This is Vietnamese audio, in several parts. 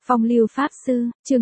Phong lưu Pháp Sư, chương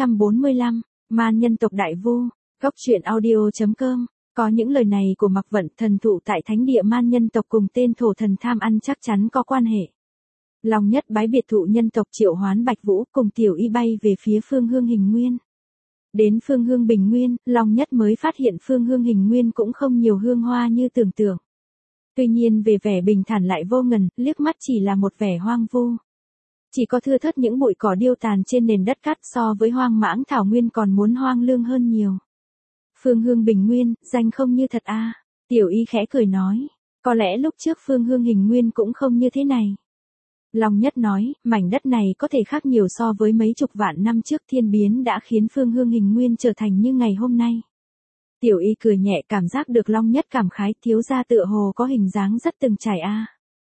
645, Man nhân tộc Đại Vu, góc truyện audio.com. Có những lời này của Mạc Vận, thần thụ tại thánh địa man nhân tộc cùng tên thổ thần tham ăn chắc chắn có quan hệ. Long Nhất bái biệt thụ nhân tộc triệu hoán Bạch Vũ cùng Tiểu Y bay về phía phương hương hình nguyên. Đến phương hương bình nguyên, Long Nhất mới phát hiện phương hương hình nguyên cũng không nhiều hương hoa như tưởng tượng. Tuy nhiên về vẻ bình thản lại vô ngần, liếc mắt chỉ là một vẻ hoang vu. Chỉ có thưa thớt những bụi cỏ điêu tàn trên nền đất cát, so với hoang mãng thảo nguyên còn muốn hoang lương hơn nhiều. Phương hương bình nguyên, danh không như thật a. Tiểu Y khẽ cười nói, có lẽ lúc trước phương hương hình nguyên cũng không như thế này. Long Nhất nói, mảnh đất này có thể khác nhiều so với mấy chục vạn năm trước, thiên biến đã khiến phương hương hình nguyên trở thành như ngày hôm nay. Tiểu Y cười nhẹ, cảm giác được Long Nhất cảm khái, thiếu gia tựa hồ có hình dáng rất từng trải a.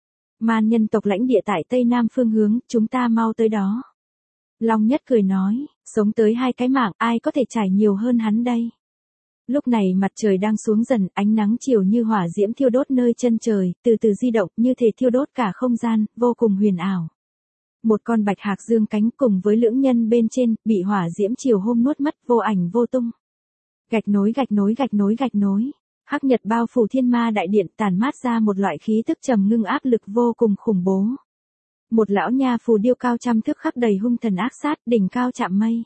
Man nhân tộc lãnh địa tại tây nam phương hướng, chúng ta mau tới đó. Long Nhất cười nói, sống tới 2 cái mạng, ai có thể trải nhiều hơn hắn đây. Lúc này mặt trời đang xuống dần, ánh nắng chiều như hỏa diễm thiêu đốt nơi chân trời, từ từ di động như thể thiêu đốt cả không gian, vô cùng huyền ảo. Một con bạch hạc dương cánh cùng với lưỡng nhân bên trên, bị hỏa diễm chiều hôm nuốt mất, vô ảnh vô tung. Gạch nối gạch nối gạch nối gạch nối. Hắc nhật bao phủ thiên ma đại điện, tàn mát ra một loại khí tức trầm ngưng áp lực vô cùng khủng bố. Một lão nha phù điêu cao trăm thước khắc đầy hung thần ác sát, đỉnh cao chạm mây.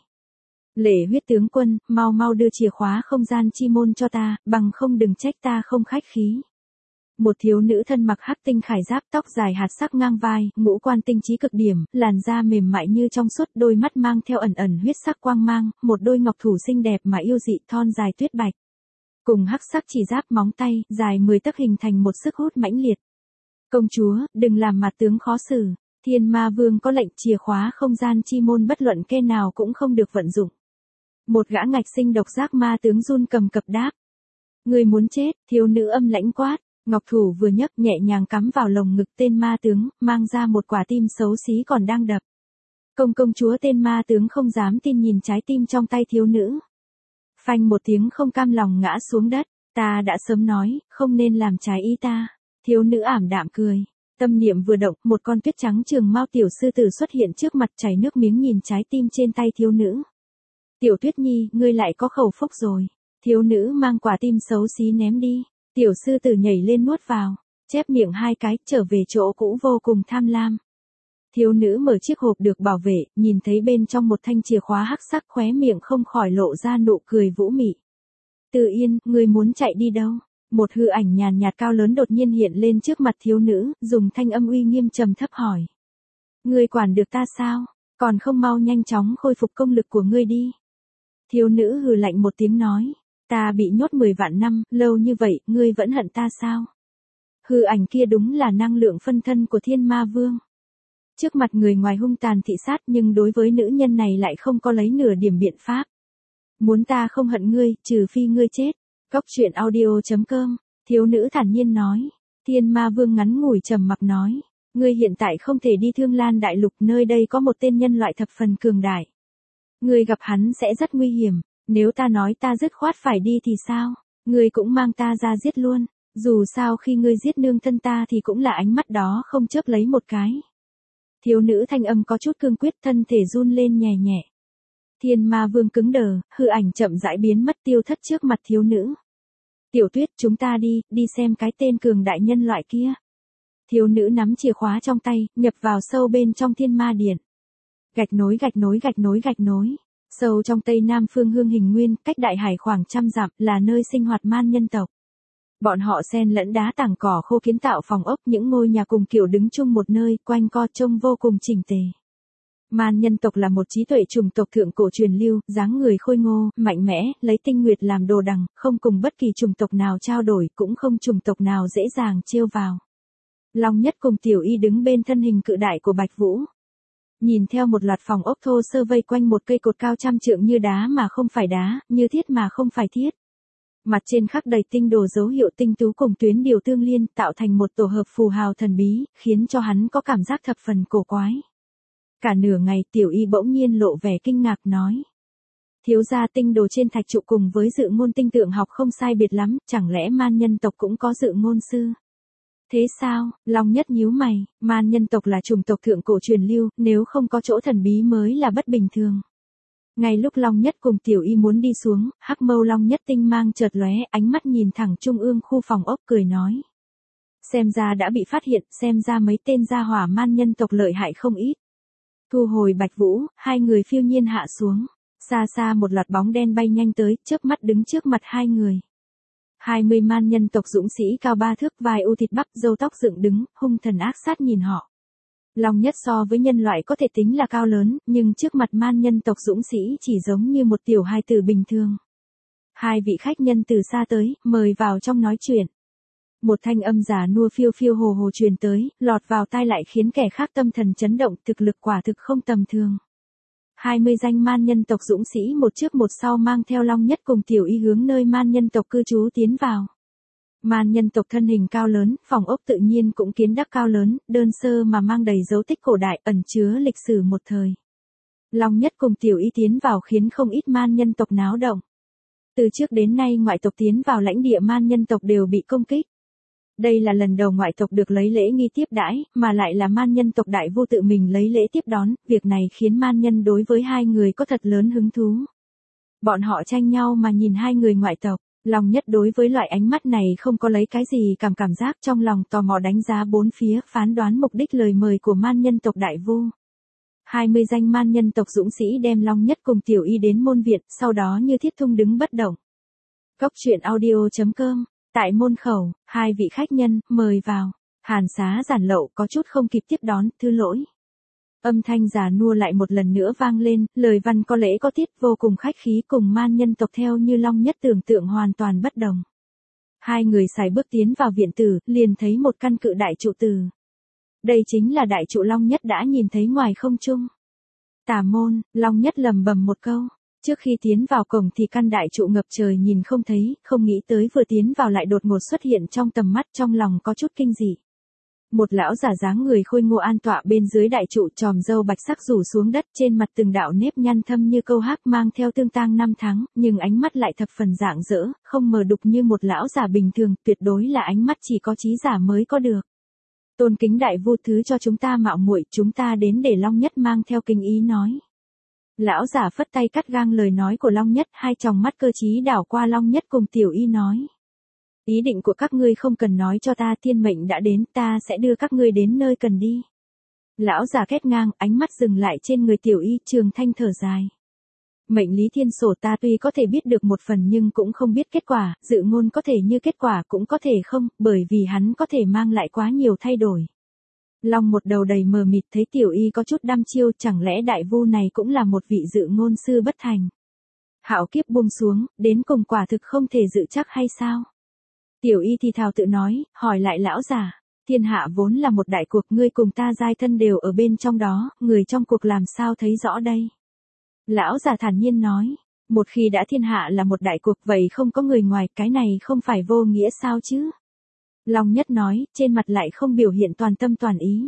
Lệ huyết tướng quân, mau mau đưa chìa khóa không gian chi môn cho ta, bằng không đừng trách ta không khách khí. Một thiếu nữ thân mặc hắc tinh khải giáp, tóc dài hạt sắc ngang vai, ngũ quan tinh trí cực điểm, làn da mềm mại như trong suốt, đôi mắt mang theo ẩn ẩn huyết sắc quang mang, một đôi ngọc thủ xinh đẹp mà yêu dị, thon dài tuyết bạch. Cùng hắc sắc chỉ giáp móng tay, dài 10 tấc hình thành một sức hút mãnh liệt. Công chúa, đừng làm mặt tướng khó xử, Thiên Ma Vương có lệnh chìa khóa không gian chi môn bất luận kẻ nào cũng không được vận dụng. Một gã ngạch sinh độc giác ma tướng run cầm cập đáp. Người muốn chết, thiếu nữ âm lãnh quát, ngọc thủ vừa nhấc nhẹ nhàng cắm vào lồng ngực tên ma tướng, mang ra một quả tim xấu xí còn đang đập. Công chúa, tên ma tướng không dám tin nhìn trái tim trong tay thiếu nữ. Phanh một tiếng không cam lòng ngã xuống đất, ta đã sớm nói, không nên làm trái ý ta. Thiếu nữ ảm đạm cười, tâm niệm vừa động, một con tuyết trắng trường mao tiểu sư tử xuất hiện trước mặt, chảy nước miếng nhìn trái tim trên tay thiếu nữ. Tiểu Tuyết Nhi, ngươi lại có khẩu phúc rồi. Thiếu nữ mang quả tim xấu xí ném đi, tiểu sư tử nhảy lên nuốt vào, chép miệng 2 cái, trở về chỗ cũ vô cùng tham lam. Thiếu nữ mở chiếc hộp được bảo vệ, nhìn thấy bên trong một thanh chìa khóa hắc sắc, khóe miệng không khỏi lộ ra nụ cười vũ mị. Từ Yên, ngươi muốn chạy đi đâu? Một hư ảnh nhàn nhạt cao lớn đột nhiên hiện lên trước mặt thiếu nữ, dùng thanh âm uy nghiêm trầm thấp hỏi. Ngươi quản được ta sao? Còn không mau nhanh chóng khôi phục công lực của ngươi đi. Thiếu nữ hừ lạnh một tiếng nói. Ta bị nhốt 10 vạn năm, lâu như vậy, ngươi vẫn hận ta sao? Hư ảnh kia đúng là năng lượng phân thân của Thiên Ma Vương. Trước mặt người ngoài hung tàn thị sát, nhưng đối với nữ nhân này lại không có lấy nửa điểm biện pháp. Muốn ta không hận ngươi, trừ phi ngươi chết. Góc truyện audio.com, thiếu nữ thản nhiên nói. Thiên Ma Vương ngắn ngủi trầm mặc nói. Ngươi hiện tại không thể đi Thương Lan Đại Lục, nơi đây có một tên nhân loại thập phần cường đại. Ngươi gặp hắn sẽ rất nguy hiểm, nếu ta nói ta dứt khoát phải đi thì sao? Ngươi cũng mang ta ra giết luôn, dù sao khi ngươi giết nương thân ta thì cũng là ánh mắt đó không chớp lấy một cái. Thiếu nữ thanh âm có chút cương quyết, thân thể run lên nhẹ nhẹ. Thiên Ma Vương cứng đờ, hư ảnh chậm rãi biến mất tiêu thất trước mặt thiếu nữ. Tiểu Tuyết, chúng ta đi xem cái tên cường đại nhân loại kia. Thiếu nữ nắm chìa khóa trong tay, nhập vào sâu bên trong Thiên Ma Điện. Gạch nối gạch nối gạch nối gạch nối. Sâu trong tây nam phương hương hình nguyên, cách đại hải khoảng 100 dặm, là nơi sinh hoạt man nhân tộc. Bọn họ xen lẫn đá tảng cỏ khô kiến tạo phòng ốc, những ngôi nhà cùng kiểu đứng chung một nơi, quanh co trông vô cùng chỉnh tề. Man nhân tộc là một trí tuệ chủng tộc thượng cổ truyền lưu, dáng người khôi ngô, mạnh mẽ, lấy tinh nguyệt làm đồ đằng, không cùng bất kỳ chủng tộc nào trao đổi, cũng không chủng tộc nào dễ dàng trêu vào. Long Nhất cùng Tiểu Y đứng bên thân hình cự đại của Bạch Vũ. Nhìn theo một loạt phòng ốc thô sơ vây quanh một cây cột cao trăm trượng, như đá mà không phải đá, như thiết mà không phải thiết. Mặt trên khắc đầy tinh đồ dấu hiệu tinh tú cùng tuyến điều tương liên, tạo thành một tổ hợp phù hào thần bí, khiến cho hắn có cảm giác thập phần cổ quái. Cả nửa ngày Tiểu Y bỗng nhiên lộ vẻ kinh ngạc nói. Thiếu gia, tinh đồ trên thạch trụ cùng với dự ngôn tinh tượng học không sai biệt lắm, chẳng lẽ man nhân tộc cũng có dự ngôn sư? Thế sao? Long Nhất nhíu mày, man nhân tộc là chủng tộc thượng cổ truyền lưu, nếu không có chỗ thần bí mới là bất bình thường. Ngay lúc Long Nhất cùng Tiểu Y muốn đi xuống, hắc mâu Long Nhất tinh mang chợt lóe, ánh mắt nhìn thẳng trung ương khu phòng ốc cười nói. Xem ra đã bị phát hiện, xem ra mấy tên gia hỏa man nhân tộc lợi hại không ít. Thu hồi Bạch Vũ, hai người phiêu nhiên hạ xuống. Xa xa một loạt bóng đen bay nhanh tới, chớp mắt đứng trước mặt hai người. 20 man nhân tộc dũng sĩ cao 3 thước, vai u thịt bắp, râu tóc dựng đứng, hung thần ác sát nhìn họ. Long Nhất so với nhân loại có thể tính là cao lớn, nhưng trước mặt man nhân tộc dũng sĩ chỉ giống như một tiểu hài tử bình thường. Hai vị khách nhân từ xa tới, mời vào trong nói chuyện. Một thanh âm giả nua phiêu phiêu hồ hồ truyền tới, lọt vào tai lại khiến kẻ khác tâm thần chấn động, thực lực quả thực không tầm thường. 20 danh man nhân tộc dũng sĩ một trước một sau mang theo Long Nhất cùng Tiểu Y hướng nơi man nhân tộc cư trú tiến vào. Man nhân tộc thân hình cao lớn, phòng ốc tự nhiên cũng kiến đắc cao lớn, đơn sơ mà mang đầy dấu tích cổ đại, ẩn chứa lịch sử một thời. Long Nhất cùng Tiểu Y tiến vào khiến không ít man nhân tộc náo động. Từ trước đến nay ngoại tộc tiến vào lãnh địa man nhân tộc đều bị công kích. Đây là lần đầu ngoại tộc được lấy lễ nghi tiếp đãi, mà lại là man nhân tộc đại vô tự mình lấy lễ tiếp đón, việc này khiến man nhân đối với hai người có thật lớn hứng thú. Bọn họ tranh nhau mà nhìn hai người ngoại tộc, Long Nhất đối với loại ánh mắt này không có lấy cái gì cảm giác, trong lòng tò mò đánh giá bốn phía, phán đoán mục đích lời mời của man nhân tộc đại vô. 20 danh man nhân tộc dũng sĩ đem Long Nhất cùng Tiểu Y đến môn viện, sau đó như thiết thung đứng bất động. Cốc truyện audio.com. Tại môn khẩu, hai vị khách nhân, mời vào. Hàn xá giản lậu có chút không kịp tiếp đón, thứ lỗi. Âm thanh già nua lại một lần nữa vang lên, lời văn có lễ có tiết, vô cùng khách khí, cùng man nhân tộc theo như Long Nhất tưởng tượng hoàn toàn bất đồng. Hai người xài bước tiến vào viện tử, liền thấy một căn cự đại trụ tử. Đây chính là đại trụ Long Nhất đã nhìn thấy ngoài không trung. Tà môn, Long Nhất lầm bầm một câu. Trước khi tiến vào cổng thì căn đại trụ ngập trời nhìn không thấy, không nghĩ tới vừa tiến vào lại đột ngột xuất hiện trong tầm mắt, trong lòng có chút kinh dị. Một lão giả dáng người khôi ngô an tọa bên dưới đại trụ, tròm râu bạch sắc rủ xuống đất, trên mặt từng đạo nếp nhăn thâm như câu hác, mang theo tương tang năm tháng, nhưng ánh mắt lại thập phần rạng rỡ, không mờ đục như một lão giả bình thường, tuyệt đối là ánh mắt chỉ có trí giả mới có được. Tôn kính đại vô thứ cho chúng ta mạo muội, chúng ta đến để Long Nhất mang theo kính ý nói. Lão giả phất tay cắt ngang lời nói của Long Nhất, hai tròng mắt cơ trí đảo qua Long Nhất cùng Tiểu Y nói. Ý định của các ngươi không cần nói cho ta, tiên mệnh đã đến, ta sẽ đưa các ngươi đến nơi cần đi. Lão giả kết ngang, ánh mắt dừng lại trên người Tiểu Y, trường thanh thở dài. Mệnh lý thiên sổ ta tuy có thể biết được một phần nhưng cũng không biết kết quả, dự ngôn có thể như kết quả cũng có thể không, bởi vì hắn có thể mang lại quá nhiều thay đổi. Long một đầu đầy mờ mịt thấy Tiểu Y có chút đăm chiêu, chẳng lẽ đại vu này cũng là một vị dự ngôn sư bất thành. Hạo kiếp buông xuống, đến cùng quả thực không thể dự chắc hay sao? Tiểu Y thì thào tự nói, hỏi lại lão giả, thiên hạ vốn là một đại cuộc, ngươi cùng ta giai thân đều ở bên trong đó, người trong cuộc làm sao thấy rõ đây? Lão giả thản nhiên nói, một khi đã thiên hạ là một đại cuộc vậy không có người ngoài, cái này không phải vô nghĩa sao chứ? Long Nhất nói, trên mặt lại không biểu hiện toàn tâm toàn ý.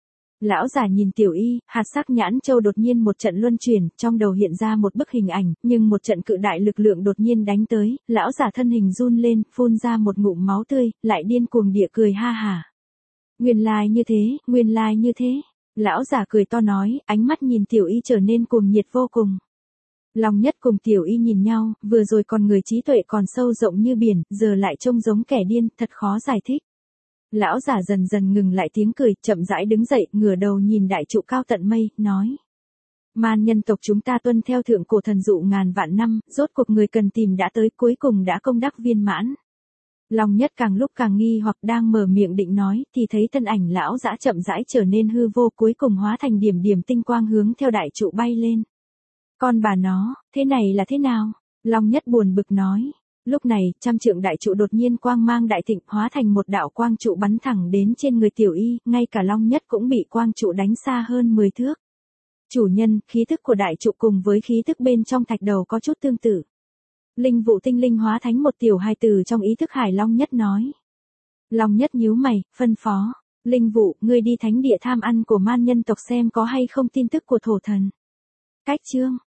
Lão giả nhìn Tiểu Y, hạt sắc nhãn châu đột nhiên một trận luân chuyển, trong đầu hiện ra một bức hình ảnh, nhưng một trận cự đại lực lượng đột nhiên đánh tới, lão giả thân hình run lên, phun ra một ngụm máu tươi, lại điên cuồng địa cười ha hả. Nguyên lai như thế, nguyên lai như thế. Lão giả cười to nói, ánh mắt nhìn Tiểu Y trở nên cuồng nhiệt vô cùng. Long Nhất cùng Tiểu Y nhìn nhau, vừa rồi còn người trí tuệ còn sâu rộng như biển, giờ lại trông giống kẻ điên, thật khó giải thích. Lão giả dần dần ngừng lại tiếng cười, chậm rãi đứng dậy, ngửa đầu nhìn đại trụ cao tận mây, nói. Man nhân tộc chúng ta tuân theo thượng cổ thần dụ ngàn vạn năm, rốt cuộc người cần tìm đã tới, cuối cùng đã công đắc viên mãn. Long Nhất càng lúc càng nghi hoặc đang mở miệng định nói, thì thấy thân ảnh lão dã chậm rãi trở nên hư vô, cuối cùng hóa thành điểm điểm tinh quang hướng theo đại trụ bay lên. Con bà nó, thế này là thế nào? Long Nhất buồn bực nói. Lúc này, trăm trượng đại trụ đột nhiên quang mang đại thịnh, hóa thành một đạo quang trụ bắn thẳng đến trên người Tiểu Y, ngay cả Long Nhất cũng bị quang trụ đánh xa hơn 10 thước. Chủ nhân, khí thức của đại trụ cùng với khí thức bên trong thạch đầu có chút tương tự. Linh vụ tinh linh hóa thánh một tiểu hài tử trong ý thức Hải Long Nhất nói. Long Nhất nhíu mày, phân phó. Linh vụ, ngươi đi thánh địa tham ăn của man nhân tộc xem có hay không tin tức của thổ thần. Cách chương.